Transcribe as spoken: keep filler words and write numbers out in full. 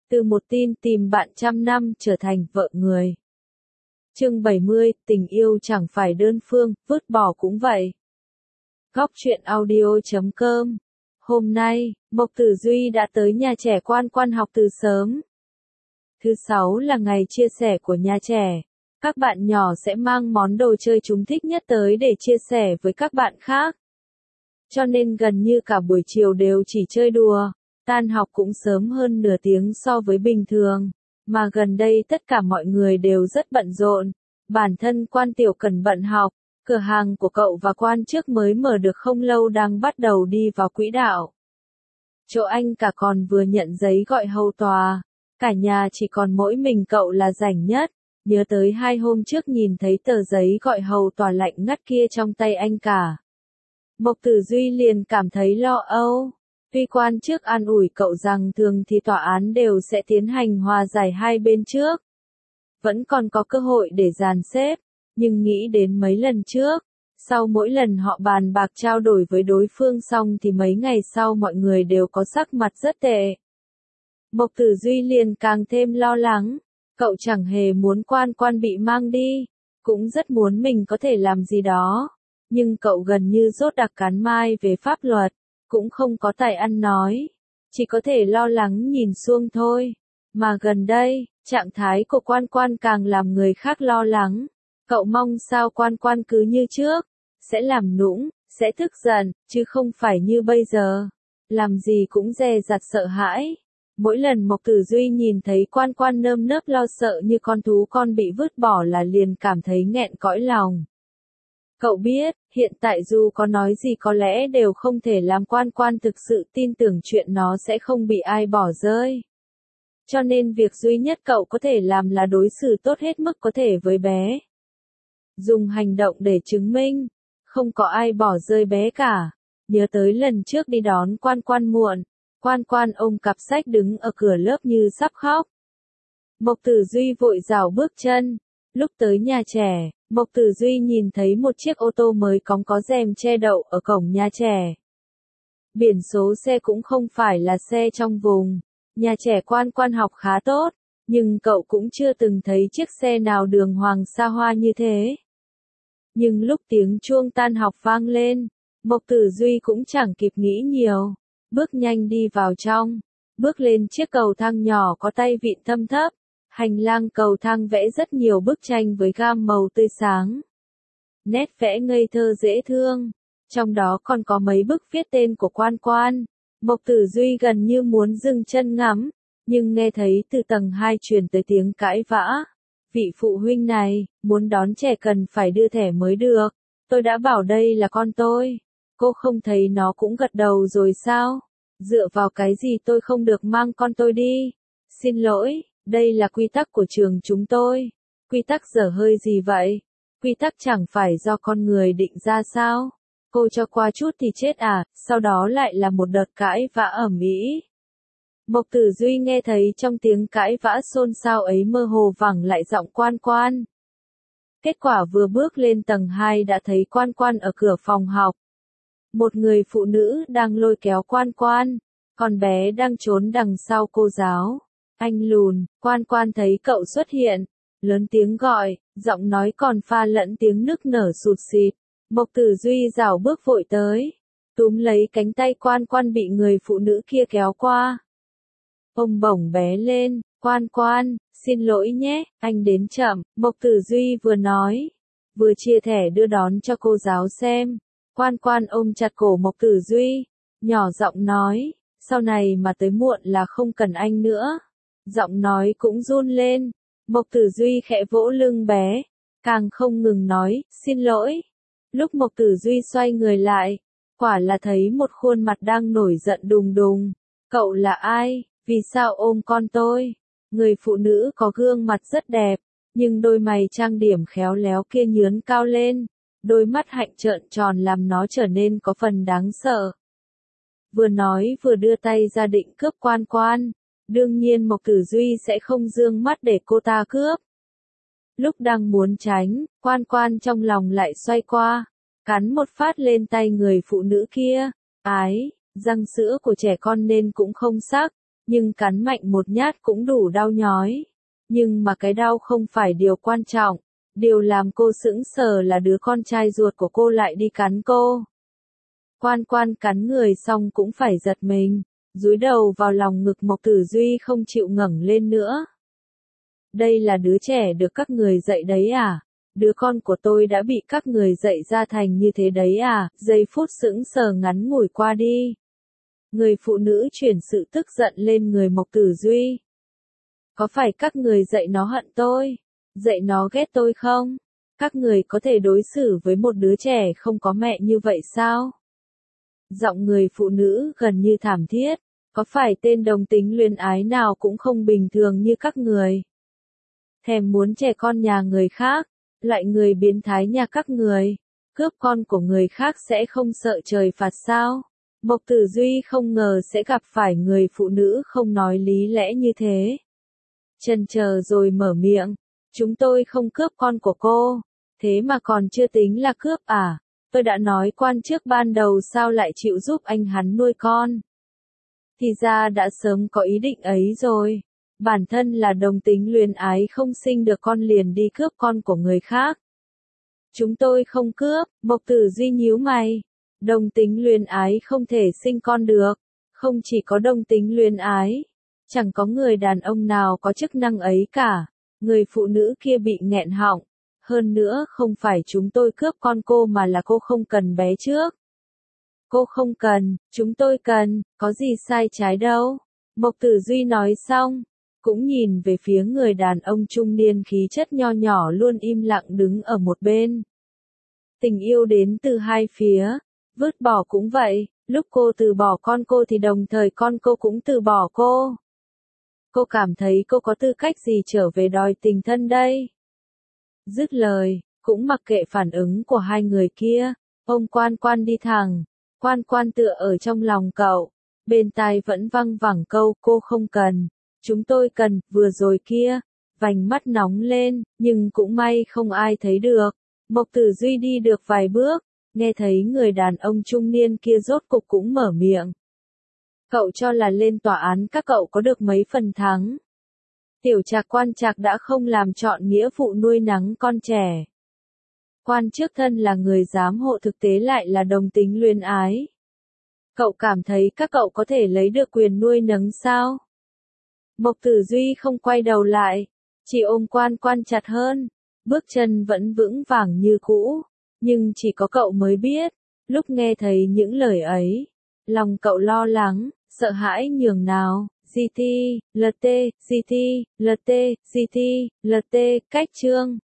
Từ một tin tìm bạn trăm năm trở thành vợ người. Chương bảy mươi, tình yêu chẳng phải đơn phương, vứt bỏ cũng vậy. Góc truyện audio chấm com. Hôm nay, Mộc Tử Duy đã tới nhà trẻ Quan Quan học từ sớm. Thứ sáu là ngày chia sẻ của nhà trẻ. Các bạn nhỏ sẽ mang món đồ chơi chúng thích nhất tới để chia sẻ với các bạn khác. Cho nên gần như cả buổi chiều đều chỉ chơi đùa. Tan học cũng sớm hơn nửa tiếng so với bình thường, mà gần đây tất cả mọi người đều rất bận rộn. Bản thân Quan Tiểu Cần bận học, cửa hàng của cậu và Quan trước mới mở được không lâu đang bắt đầu đi vào quỹ đạo. Chỗ anh cả còn vừa nhận giấy gọi hầu tòa, cả nhà chỉ còn mỗi mình cậu là rảnh nhất. Nhớ tới hai hôm trước nhìn thấy tờ giấy gọi hầu tòa lạnh ngắt kia trong tay anh cả. Mộc Tử Duy liền cảm thấy lo âu. Tuy Quan trước an ủi cậu rằng thường thì tòa án đều sẽ tiến hành hòa giải hai bên trước. Vẫn còn có cơ hội để dàn xếp, nhưng nghĩ đến mấy lần trước, sau mỗi lần họ bàn bạc trao đổi với đối phương xong thì mấy ngày sau mọi người đều có sắc mặt rất tệ. Mộc Tử Duy liền càng thêm lo lắng, cậu chẳng hề muốn Quan Quan bị mang đi, cũng rất muốn mình có thể làm gì đó, nhưng cậu gần như rốt đặc cán mai về pháp luật. Cũng không có tài ăn nói, chỉ có thể lo lắng nhìn xuông thôi. Mà gần đây, trạng thái của Quan Quan càng làm người khác lo lắng. Cậu mong sao Quan Quan cứ như trước, sẽ làm nũng, sẽ tức giận, chứ không phải như bây giờ. Làm gì cũng dè dặt sợ hãi. Mỗi lần Mộc Tử Duy nhìn thấy Quan Quan nơm nớp lo sợ như con thú con bị vứt bỏ là liền cảm thấy nghẹn cõi lòng. Cậu biết, hiện tại dù có nói gì có lẽ đều không thể làm Quan Quan thực sự tin tưởng chuyện nó sẽ không bị ai bỏ rơi. Cho nên việc duy nhất cậu có thể làm là đối xử tốt hết mức có thể với bé. Dùng hành động để chứng minh, không có ai bỏ rơi bé cả. Nhớ tới lần trước đi đón Quan Quan muộn, Quan Quan ôm cặp sách đứng ở cửa lớp như sắp khóc. Mộc Tử Duy vội rảo bước chân. Lúc tới nhà trẻ, Mộc Tử Duy nhìn thấy một chiếc ô tô mới cóng có rèm che đậu ở cổng nhà trẻ. Biển số xe cũng không phải là xe trong vùng. Nhà trẻ Quan Quan học khá tốt, nhưng cậu cũng chưa từng thấy chiếc xe nào đường hoàng xa hoa như thế. Nhưng lúc tiếng chuông tan học vang lên, Mộc Tử Duy cũng chẳng kịp nghĩ nhiều, bước nhanh đi vào trong, bước lên chiếc cầu thang nhỏ có tay vịn thâm thấp. Hành lang cầu thang vẽ rất nhiều bức tranh với gam màu tươi sáng. Nét vẽ ngây thơ dễ thương, trong đó còn có mấy bức viết tên của Quan Quan. Mộc Tử Duy gần như muốn dừng chân ngắm, nhưng nghe thấy từ tầng hai truyền tới tiếng cãi vã. Vị phụ huynh này, muốn đón trẻ cần phải đưa thẻ mới được, tôi đã bảo đây là con tôi. Cô không thấy nó cũng gật đầu rồi sao? Dựa vào cái gì tôi không được mang con tôi đi? Xin lỗi. Đây là quy tắc của trường chúng tôi. Quy tắc dở hơi gì vậy? Quy tắc chẳng phải do con người định ra sao? Cô cho qua chút thì chết à? Sau đó lại là một đợt cãi vã ầm ĩ. Mộc Tử Duy nghe thấy trong tiếng cãi vã xôn xao ấy mơ hồ vẳng lại giọng Quan Quan. Kết quả vừa bước lên tầng hai đã thấy Quan Quan ở cửa phòng học. Một người phụ nữ đang lôi kéo Quan Quan, con bé đang trốn đằng sau cô giáo. Anh lùn, Quan Quan thấy cậu xuất hiện, lớn tiếng gọi, giọng nói còn pha lẫn tiếng nức nở sụt sịt. Mộc Tử Duy rảo bước vội tới, túm lấy cánh tay Quan Quan bị người phụ nữ kia kéo qua. Ôm bổng bé lên, Quan Quan, xin lỗi nhé, anh đến chậm, Mộc Tử Duy vừa nói, vừa chia thẻ đưa đón cho cô giáo xem. Quan Quan ôm chặt cổ Mộc Tử Duy, nhỏ giọng nói, sau này mà tới muộn là không cần anh nữa. Giọng nói cũng run lên, Mộc Tử Duy khẽ vỗ lưng bé, càng không ngừng nói, xin lỗi. Lúc Mộc Tử Duy xoay người lại, quả là thấy một khuôn mặt đang nổi giận đùng đùng. Cậu là ai? Vì sao ôm con tôi? Người phụ nữ có gương mặt rất đẹp, nhưng đôi mày trang điểm khéo léo kia nhướn cao lên, đôi mắt hạnh trợn tròn làm nó trở nên có phần đáng sợ. Vừa nói vừa đưa tay ra định cướp Quan Quan. Đương nhiên Mộc Tử Duy sẽ không dương mắt để cô ta cướp. Lúc đang muốn tránh, Quan Quan trong lòng lại xoay qua, cắn một phát lên tay người phụ nữ kia. Ái, răng sữa của trẻ con nên cũng không sắc, nhưng cắn mạnh một nhát cũng đủ đau nhói. Nhưng mà cái đau không phải điều quan trọng, điều làm cô sững sờ là đứa con trai ruột của cô lại đi cắn cô. Quan Quan cắn người xong cũng phải giật mình, dúi đầu vào lòng ngực Mộc Tử Duy không chịu ngẩng lên nữa. Đây là đứa trẻ được các người dạy đấy à? Đứa con của tôi đã bị các người dạy ra thành như thế đấy à? Giây phút sững sờ ngắn ngủi qua đi. Người phụ nữ chuyển sự tức giận lên người Mộc Tử Duy. Có phải các người dạy nó hận tôi? Dạy nó ghét tôi không? Các người có thể đối xử với một đứa trẻ không có mẹ như vậy sao? Giọng người phụ nữ gần như thảm thiết. Có phải tên đồng tính luyến ái nào cũng không bình thường như các người? Thèm muốn trẻ con nhà người khác, loại người biến thái nhà các người, cướp con của người khác sẽ không sợ trời phạt sao? Mộc Tử Duy không ngờ sẽ gặp phải người phụ nữ không nói lý lẽ như thế. Chần chờ rồi mở miệng, chúng tôi không cướp con của cô, thế mà còn chưa tính là cướp à? Tôi đã nói Quan trước ban đầu sao lại chịu giúp anh hắn nuôi con. Thì ra đã sớm có ý định ấy rồi. Bản thân là đồng tính luyến ái không sinh được con liền đi cướp con của người khác. Chúng tôi không cướp, Mộc Tử Duy nhíu mày. Đồng tính luyến ái không thể sinh con được. Không chỉ có đồng tính luyến ái, chẳng có người đàn ông nào có chức năng ấy cả. Người phụ nữ kia bị nghẹn họng. Hơn nữa không phải chúng tôi cướp con cô mà là cô không cần bé trước. Cô không cần, chúng tôi cần, có gì sai trái đâu. Mộc Tử Duy nói xong, cũng nhìn về phía người đàn ông trung niên khí chất nho nhỏ luôn im lặng đứng ở một bên. Tình yêu đến từ hai phía, vứt bỏ cũng vậy, lúc cô từ bỏ con cô thì đồng thời con cô cũng từ bỏ cô. Cô cảm thấy cô có tư cách gì trở về đòi tình thân đây? Dứt lời, cũng mặc kệ phản ứng của hai người kia, ông Quan Quan đi thẳng, Quan Quan tựa ở trong lòng cậu, bên tai vẫn văng vẳng câu cô không cần, chúng tôi cần, vừa rồi kia, vành mắt nóng lên, nhưng cũng may không ai thấy được. Mộc Tử Duy đi được vài bước, nghe thấy người đàn ông trung niên kia rốt cục cũng mở miệng. Cậu cho là lên tòa án các cậu có được mấy phần thắng. Tiểu Trạc Quan Trạc đã không làm trọn nghĩa vụ nuôi nắng con trẻ. Quan trước thân là người giám hộ thực tế lại là đồng tính luyến ái. Cậu cảm thấy các cậu có thể lấy được quyền nuôi nấng sao? Mộc Tử Duy không quay đầu lại, chỉ ôm Quan Quan chặt hơn, bước chân vẫn vững vàng như cũ, nhưng chỉ có cậu mới biết, lúc nghe thấy những lời ấy, lòng cậu lo lắng, sợ hãi nhường nào. giê tê, lờ tê, giê tê, lờ tê, giê tê, lờ tê, cách chương.